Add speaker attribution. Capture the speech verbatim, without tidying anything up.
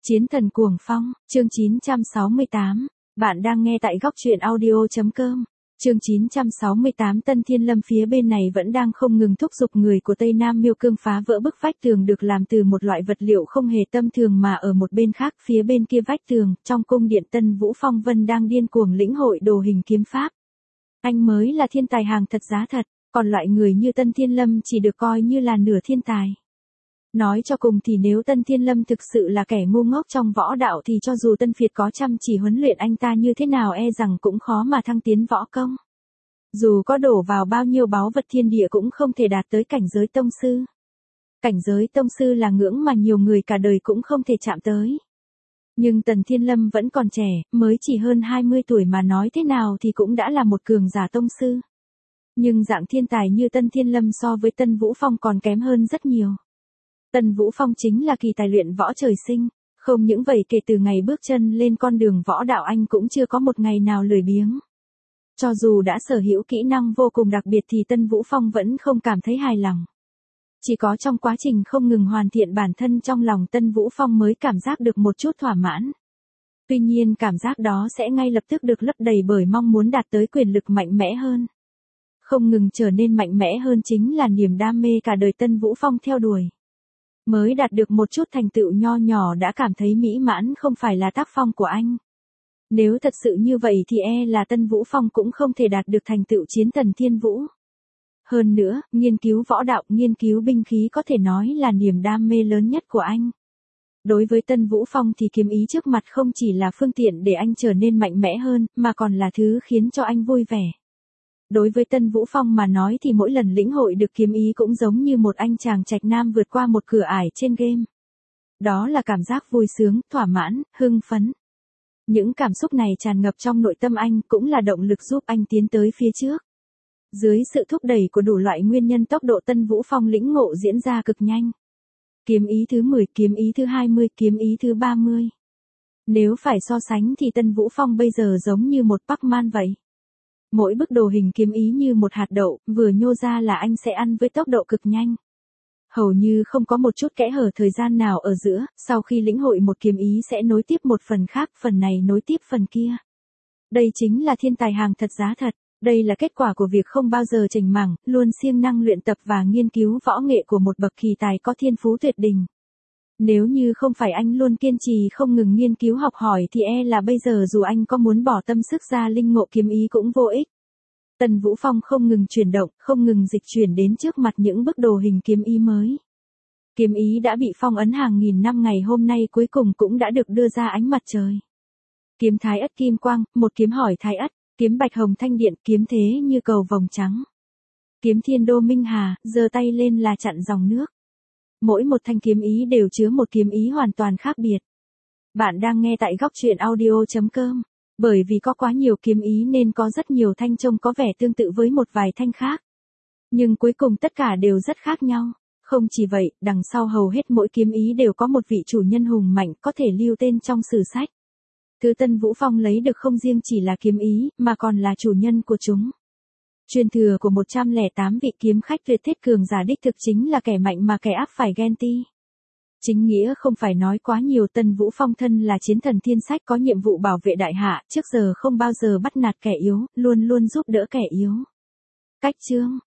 Speaker 1: Chiến thần cuồng phong, chương chín trăm sáu mươi tám. Bạn đang nghe tại góc truyện audio.com. Chương chín trăm sáu mươi tám. Tân Thiên Lâm phía bên này vẫn đang không ngừng thúc giục người của Tây Nam Miêu Cương phá vỡ bức vách tường được làm từ một loại vật liệu không hề tầm thường, mà ở một bên khác, phía bên kia vách tường, trong cung điện Tân Vũ Phong Vân đang điên cuồng lĩnh hội đồ hình kiếm pháp. Anh mới là thiên tài hàng thật giá thật, còn loại người như Tân Thiên Lâm chỉ được coi như là nửa thiên tài. Nói cho cùng thì nếu Tân Thiên Lâm thực sự là kẻ ngu ngốc trong võ đạo thì cho dù Tân Việt có chăm chỉ huấn luyện anh ta như thế nào e rằng cũng khó mà thăng tiến võ công. Dù có đổ vào bao nhiêu báu vật thiên địa cũng không thể đạt tới cảnh giới tông sư. Cảnh giới tông sư là ngưỡng mà nhiều người cả đời cũng không thể chạm tới. Nhưng Tần Thiên Lâm vẫn còn trẻ, mới chỉ hơn hai mươi tuổi mà nói thế nào thì cũng đã là một cường giả tông sư. Nhưng dạng thiên tài như Tân Thiên Lâm so với Tân Vũ Phong còn kém hơn rất nhiều. Tân Vũ Phong chính là kỳ tài luyện võ trời sinh, không những vậy kể từ ngày bước chân lên con đường võ đạo anh cũng chưa có một ngày nào lười biếng. Cho dù đã sở hữu kỹ năng vô cùng đặc biệt thì Tân Vũ Phong vẫn không cảm thấy hài lòng. Chỉ có trong quá trình không ngừng hoàn thiện bản thân trong lòng Tân Vũ Phong mới cảm giác được một chút thỏa mãn. Tuy nhiên cảm giác đó sẽ ngay lập tức được lấp đầy bởi mong muốn đạt tới quyền lực mạnh mẽ hơn. Không ngừng trở nên mạnh mẽ hơn chính là niềm đam mê cả đời Tân Vũ Phong theo đuổi. Mới đạt được một chút thành tựu nho nhỏ đã cảm thấy mỹ mãn không phải là tác phong của anh. Nếu thật sự như vậy thì e là Tân Vũ Phong cũng không thể đạt được thành tựu chiến thần thiên vũ. Hơn nữa, nghiên cứu võ đạo, nghiên cứu binh khí có thể nói là niềm đam mê lớn nhất của anh. Đối với Tân Vũ Phong thì kiếm ý trước mặt không chỉ là phương tiện để anh trở nên mạnh mẽ hơn, mà còn là thứ khiến cho anh vui vẻ. Đối với Tân Vũ Phong mà nói thì mỗi lần lĩnh hội được kiếm ý cũng giống như một anh chàng trạch nam vượt qua một cửa ải trên game. Đó là cảm giác vui sướng, thỏa mãn, hưng phấn. Những cảm xúc này tràn ngập trong nội tâm anh cũng là động lực giúp anh tiến tới phía trước. Dưới sự thúc đẩy của đủ loại nguyên nhân tốc độ Tân Vũ Phong lĩnh ngộ diễn ra cực nhanh. Kiếm ý thứ mười, kiếm ý thứ hai mươi, kiếm ý thứ ba mươi. Nếu phải so sánh thì Tân Vũ Phong bây giờ giống như một Pac-Man vậy. Mỗi bức đồ hình kiếm ý như một hạt đậu, vừa nhô ra là anh sẽ ăn với tốc độ cực nhanh. Hầu như không có một chút kẽ hở thời gian nào ở giữa, sau khi lĩnh hội một kiếm ý sẽ nối tiếp một phần khác, phần này nối tiếp phần kia. Đây chính là thiên tài hàng thật giá thật, đây là kết quả của việc không bao giờ chểnh mảng, luôn siêng năng luyện tập và nghiên cứu võ nghệ của một bậc kỳ tài có thiên phú tuyệt đỉnh. Nếu như không phải anh luôn kiên trì không ngừng nghiên cứu học hỏi thì e là bây giờ dù anh có muốn bỏ tâm sức ra linh ngộ kiếm ý cũng vô ích. Tân Vũ Phong không ngừng chuyển động, không ngừng dịch chuyển đến trước mặt những bức đồ hình kiếm ý mới. Kiếm ý đã bị phong ấn hàng nghìn năm ngày hôm nay cuối cùng cũng đã được đưa ra ánh mặt trời. Kiếm Thái Ất Kim Quang, một kiếm hỏi Thái Ất, kiếm Bạch Hồng Thanh Điện, kiếm thế như cầu vồng trắng. Kiếm Thiên Đô Minh Hà, giơ tay lên là chặn dòng nước. Mỗi một thanh kiếm ý đều chứa một kiếm ý hoàn toàn khác biệt. Bạn đang nghe tại góc truyện audio.com. Bởi vì có quá nhiều kiếm ý nên có rất nhiều thanh trông có vẻ tương tự với một vài thanh khác. Nhưng cuối cùng tất cả đều rất khác nhau. Không chỉ vậy, đằng sau hầu hết mỗi kiếm ý đều có một vị chủ nhân hùng mạnh có thể lưu tên trong sử sách. Thứ Tân Vũ Phong lấy được không riêng chỉ là kiếm ý, mà còn là chủ nhân của chúng. Truyền thừa của một trăm lẻ tám vị kiếm khách tuyệt thế cường giả đích thực chính là kẻ mạnh mà kẻ áp phải ghen ti. Chính nghĩa không phải nói quá nhiều, Tân Vũ Phong thân là chiến thần thiên sách có nhiệm vụ bảo vệ đại hạ, trước giờ không bao giờ bắt nạt kẻ yếu, luôn luôn giúp đỡ kẻ yếu. Cách chương,